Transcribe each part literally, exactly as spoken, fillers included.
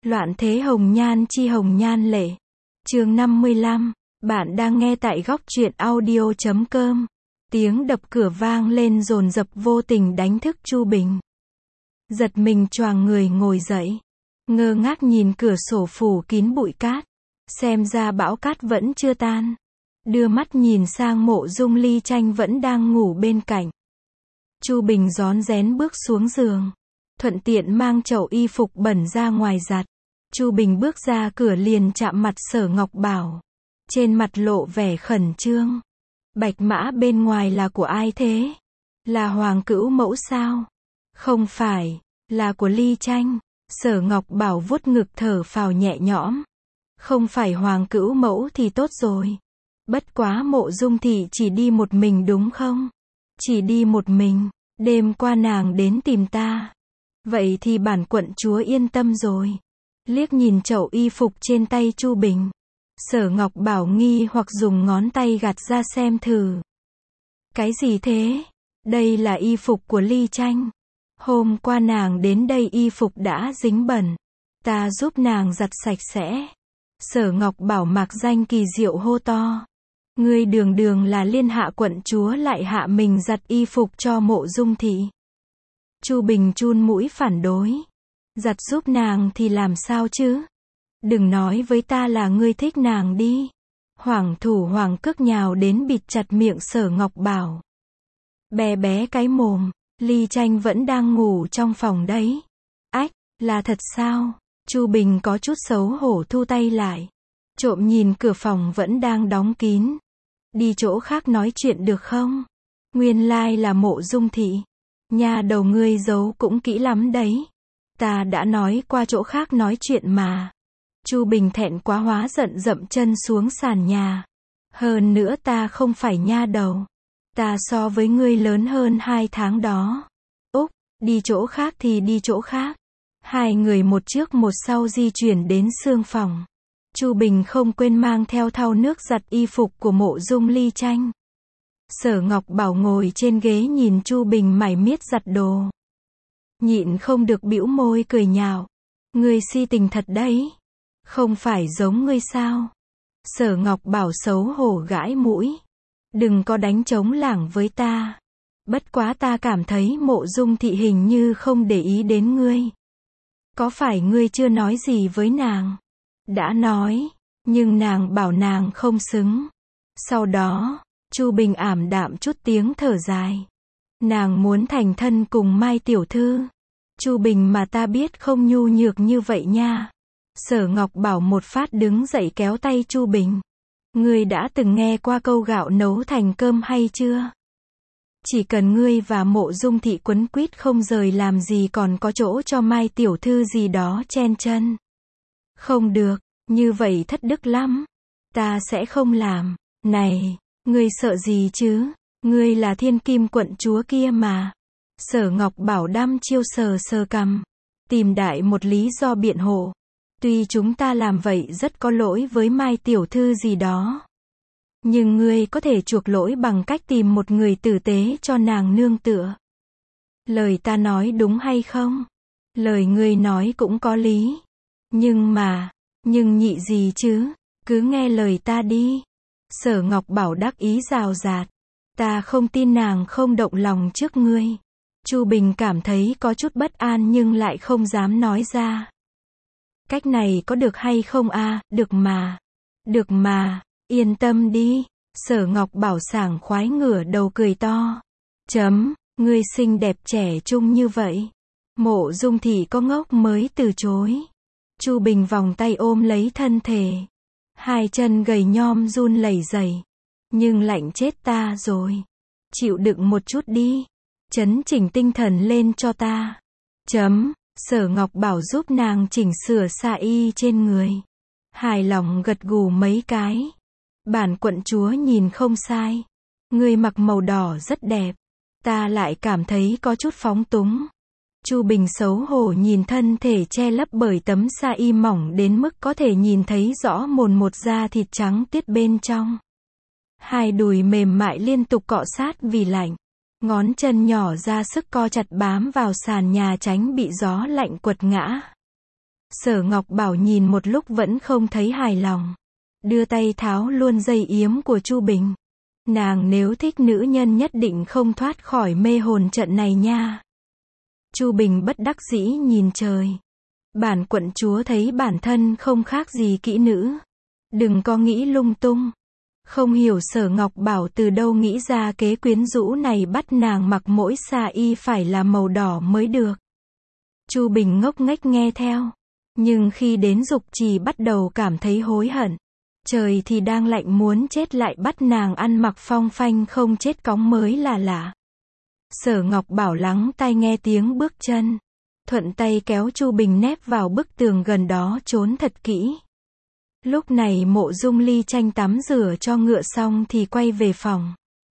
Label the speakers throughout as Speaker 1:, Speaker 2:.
Speaker 1: Loạn thế hồng nhan chi hồng nhan lệ. Chương năm mươi lăm. Bạn đang nghe tại góc truyện audio chấm com. Tiếng đập cửa vang lên dồn dập vô tình đánh thức Chu Bình. Giật mình choàng người ngồi dậy. Ngơ ngác nhìn cửa sổ phủ kín bụi cát. Xem ra bão cát vẫn chưa tan. Đưa mắt nhìn sang Mộ Dung Ly Tranh vẫn đang ngủ bên cạnh. Chu Bình rón rén bước xuống giường. Thuận tiện mang chậu y phục bẩn ra ngoài giặt. Chu Bình bước ra cửa liền chạm mặt Sở Ngọc Bảo. Trên mặt lộ vẻ khẩn trương. Bạch mã bên ngoài là của ai thế? Là Hoàng Cữu Mẫu sao? Không phải, là của Ly Tranh. Sở Ngọc Bảo vuốt ngực thở phào nhẹ nhõm. Không phải Hoàng Cữu Mẫu thì tốt rồi. Bất quá Mộ Dung thị chỉ đi một mình đúng không? Chỉ đi một mình, đêm qua nàng đến tìm ta. Vậy thì bản quận chúa yên tâm rồi. Liếc nhìn chậu y phục trên tay Chu Bình. Sở Ngọc Bảo nghi hoặc dùng ngón tay gạt ra xem thử. Cái gì thế? Đây là y phục của Ly Tranh. Hôm qua nàng đến đây y phục đã dính bẩn. Ta giúp nàng giặt sạch sẽ. Sở Ngọc Bảo mạc danh kỳ diệu hô to. Ngươi đường đường là liên hạ quận chúa lại hạ mình giặt y phục cho Mộ Dung thị. Chu Bình chun mũi phản đối. Giặt giúp nàng thì làm sao chứ? Đừng nói với ta là ngươi thích nàng đi. Hoàng thủ hoàng cước nhào đến bịt chặt miệng Sở Ngọc Bảo. Bé bé cái mồm, Ly Tranh vẫn đang ngủ trong phòng đấy. Ách, là thật sao? Chu Bình có chút xấu hổ thu tay lại. Trộm nhìn cửa phòng vẫn đang đóng kín. Đi chỗ khác nói chuyện được không? Nguyên lai là Mộ Dung thị. Nhà đầu ngươi giấu cũng kỹ lắm đấy. Ta đã nói qua chỗ khác nói chuyện mà. Chu Bình thẹn quá hóa giận dậm chân xuống sàn nhà. Hơn nữa ta không phải nha đầu. Ta so với ngươi lớn hơn hai tháng đó. Úc, đi chỗ khác thì đi chỗ khác. Hai người một trước một sau di chuyển đến xương phòng. Chu Bình không quên mang theo thau nước giặt y phục của Mộ Dung Ly Tranh. Sở Ngọc Bảo ngồi trên ghế nhìn Chu Bình mải miết giặt đồ. Nhịn không được bĩu môi cười nhạo. Ngươi si tình thật đấy. Không phải giống ngươi sao? Sở Ngọc Bảo xấu hổ gãi mũi. Đừng có đánh trống lảng với ta. Bất quá ta cảm thấy Mộ Dung thị hình như không để ý đến ngươi. Có phải ngươi chưa nói gì với nàng? Đã nói, nhưng nàng bảo nàng không xứng. Sau đó, Chu Bình ảm đạm chút tiếng thở dài. Nàng muốn thành thân cùng Mai tiểu thư. Chu Bình mà ta biết không nhu nhược như vậy nha. Sở Ngọc Bảo một phát đứng dậy kéo tay Chu Bình. Ngươi đã từng nghe qua câu gạo nấu thành cơm hay chưa? Chỉ cần ngươi và Mộ Dung thị quấn quýt không rời làm gì còn có chỗ cho Mai tiểu thư gì đó chen chân. Không được, như vậy thất đức lắm. Ta sẽ không làm. Này, ngươi sợ gì chứ? Ngươi là thiên kim quận chúa kia mà. Sở Ngọc Bảo đăm chiêu sờ sờ cằm. Tìm đại một lý do biện hộ. Tuy chúng ta làm vậy rất có lỗi với Mai tiểu thư gì đó. Nhưng ngươi có thể chuộc lỗi bằng cách tìm một người tử tế cho nàng nương tựa. Lời ta nói đúng hay không? Lời ngươi nói cũng có lý. Nhưng mà, nhưng nhị gì chứ? Cứ nghe lời ta đi. Sở Ngọc Bảo đắc ý rào rạt. Ta không tin nàng không động lòng trước ngươi. Chu Bình cảm thấy có chút bất an nhưng lại không dám nói ra. Cách này có được hay không a? À? Được mà. Được mà, yên tâm đi. Sở Ngọc Bảo sảng khoái ngửa đầu cười to. Chấm, ngươi xinh đẹp trẻ trung như vậy. Mộ Dung thị có ngốc mới từ chối. Chu Bình vòng tay ôm lấy thân thể. Hai chân gầy nhom run lẩy rẩy. Nhưng lạnh chết ta rồi. Chịu đựng một chút đi. Chấn chỉnh tinh thần lên cho ta. Chấm, Sở Ngọc Bảo giúp nàng chỉnh sửa xa y trên người. Hài lòng gật gù mấy cái. Bản quận chúa nhìn không sai. Ngươi mặc màu đỏ rất đẹp. Ta lại cảm thấy có chút phóng túng. Chu Bình xấu hổ nhìn thân thể che lấp bởi tấm sa y mỏng đến mức có thể nhìn thấy rõ mồn một da thịt trắng tiết bên trong. Hai đùi mềm mại liên tục cọ sát vì lạnh. Ngón chân nhỏ ra sức co chặt bám vào sàn nhà tránh bị gió lạnh quật ngã. Sở Ngọc Bảo nhìn một lúc vẫn không thấy hài lòng. Đưa tay tháo luôn dây yếm của Chu Bình. Nàng nếu thích nữ nhân nhất định không thoát khỏi mê hồn trận này nha. Chu Bình bất đắc dĩ nhìn trời. Bản quận chúa thấy bản thân không khác gì kỹ nữ. Đừng có nghĩ lung tung. Không hiểu Sở Ngọc Bảo từ đâu nghĩ ra kế quyến rũ này bắt nàng mặc mỗi sa y phải là màu đỏ mới được. Chu Bình ngốc nghếch nghe theo. Nhưng khi đến Dục Trì bắt đầu cảm thấy hối hận. Trời thì đang lạnh muốn chết lại bắt nàng ăn mặc phong phanh không chết cóng mới là lạ. Sở Ngọc Bảo lắng tai nghe tiếng bước chân. Thuận tay kéo Chu Bình nép vào bức tường gần đó trốn thật kỹ. Lúc này Mộ Dung Ly Tranh tắm rửa cho ngựa xong thì quay về phòng.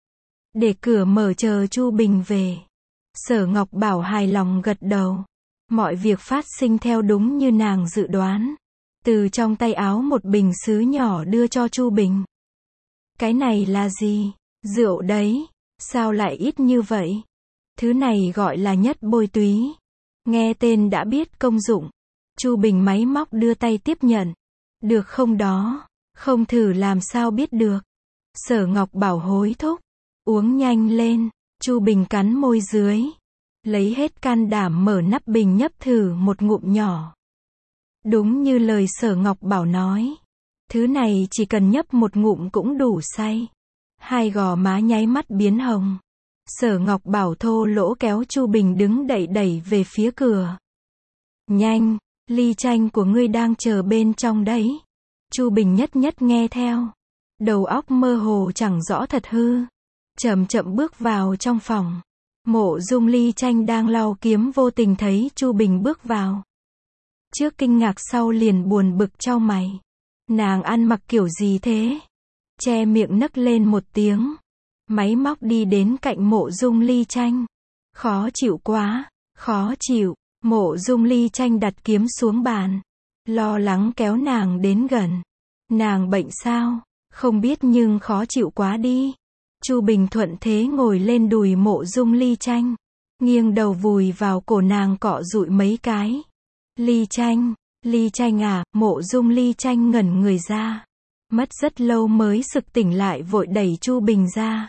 Speaker 1: Để cửa mở chờ Chu Bình về. Sở Ngọc Bảo hài lòng gật đầu. Mọi việc phát sinh theo đúng như nàng dự đoán. Từ trong tay áo một bình sứ nhỏ đưa cho Chu Bình. Cái này là gì? Rượu đấy. Sao lại ít như vậy? Thứ này gọi là nhất bôi túy. Nghe tên đã biết công dụng. Chu Bình máy móc đưa tay tiếp nhận. Được không đó? Không thử làm sao biết được. Sở Ngọc Bảo hối thúc. Uống nhanh lên. Chu Bình cắn môi dưới. Lấy hết can đảm mở nắp bình nhấp thử một ngụm nhỏ. Đúng như lời Sở Ngọc Bảo nói. Thứ này chỉ cần nhấp một ngụm cũng đủ say. Hai gò má nháy mắt biến hồng. Sở Ngọc Bảo thô lỗ kéo Chu Bình đứng đẩy đẩy về phía cửa. Nhanh, Ly Tranh của ngươi đang chờ bên trong đấy. Chu Bình nhất nhất nghe theo. Đầu óc mơ hồ chẳng rõ thật hư. Chậm chậm bước vào trong phòng. Mộ Dung Ly Tranh đang lau kiếm vô tình thấy Chu Bình bước vào. Trước kinh ngạc sau liền buồn bực chau mày. Nàng ăn mặc kiểu gì thế? Che miệng nấc lên một tiếng. Máy móc đi đến cạnh Mộ Dung Ly Tranh. Khó chịu quá, khó chịu. Mộ Dung Ly Tranh đặt kiếm xuống bàn. Lo lắng kéo nàng đến gần. Nàng bệnh sao? Không biết nhưng khó chịu quá đi. Chu Bình thuận thế ngồi lên đùi Mộ Dung Ly Tranh. Nghiêng đầu vùi vào cổ nàng cọ dụi mấy cái. Ly Tranh, Ly Tranh à, Mộ Dung Ly Tranh ngẩn người ra. Mất rất lâu mới sực tỉnh lại vội đẩy Chu Bình ra.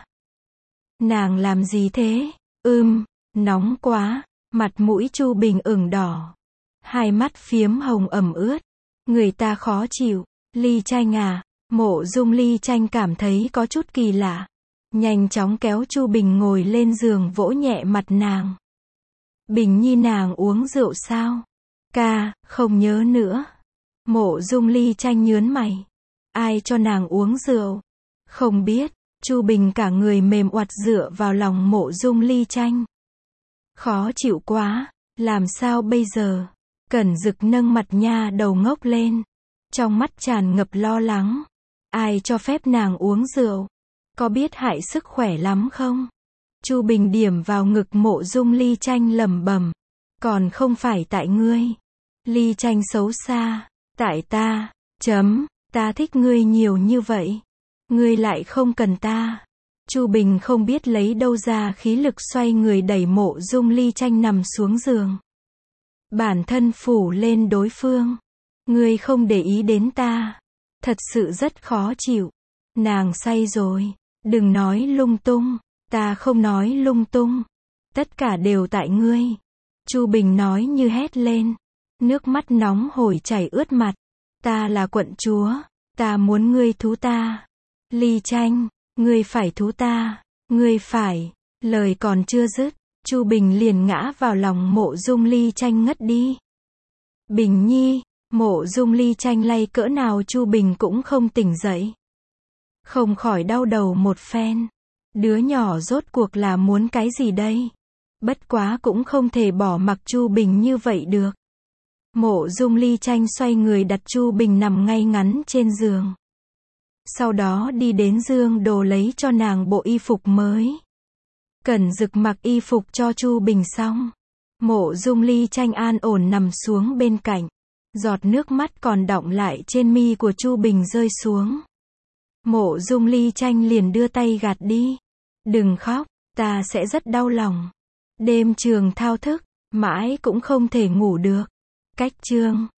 Speaker 1: Nàng làm gì thế? Ưm, nóng quá. Mặt mũi Chu Bình ửng đỏ. Hai mắt phiếm hồng ẩm ướt. Người ta khó chịu. Ly Tranh à, Mộ Dung Ly Tranh cảm thấy có chút kỳ lạ. Nhanh chóng kéo Chu Bình ngồi lên giường vỗ nhẹ mặt nàng. Bình nhi nàng uống rượu sao? Ca, không nhớ nữa. Mộ Dung Ly Tranh nhớn mày. Ai cho nàng uống rượu? Không biết. Chu Bình cả người mềm oặt dựa vào lòng Mộ Dung Ly Tranh. Khó chịu quá. Làm sao bây giờ? Cẩn Dực nâng mặt nha đầu ngốc lên. Trong mắt tràn ngập lo lắng. Ai cho phép nàng uống rượu? Có biết hại sức khỏe lắm không? Chu Bình điểm vào ngực Mộ Dung Ly Tranh lẩm bẩm. Còn không phải tại ngươi. Ly Tranh xấu xa. Tại ta. Chấm. Ta thích ngươi nhiều như vậy. Ngươi lại không cần ta. Chu Bình không biết lấy đâu ra khí lực xoay người đẩy Mộ Dung Ly Tranh nằm xuống giường. Bản thân phủ lên đối phương. Ngươi không để ý đến ta. Thật sự rất khó chịu. Nàng say rồi. Đừng nói lung tung. Ta không nói lung tung. Tất cả đều tại ngươi. Chu Bình nói như hét lên. Nước mắt nóng hổi chảy ướt mặt. Ta là quận chúa. Ta muốn ngươi thú ta. Ly Tranh, ngươi phải thú ta. Ngươi phải. Lời còn chưa dứt. Chu Bình liền ngã vào lòng Mộ Dung Ly Tranh ngất đi. Bình nhi. Mộ Dung Ly Tranh lay cỡ nào Chu Bình cũng không tỉnh dậy. Không khỏi đau đầu một phen. Đứa nhỏ rốt cuộc là muốn cái gì đây? Bất quá cũng không thể bỏ mặc Chu Bình như vậy được. Mộ Dung Ly Tranh xoay người đặt Chu Bình nằm ngay ngắn trên giường. Sau đó đi đến giương đồ lấy cho nàng bộ y phục mới. Cẩn Dực mặc y phục cho Chu Bình xong. Mộ Dung Ly Tranh an ổn nằm xuống bên cạnh. Giọt nước mắt còn đọng lại trên mi của Chu Bình rơi xuống. Mộ Dung Ly Tranh liền đưa tay gạt đi. Đừng khóc, ta sẽ rất đau lòng. Đêm trường thao thức, mãi cũng không thể ngủ được. Cách chương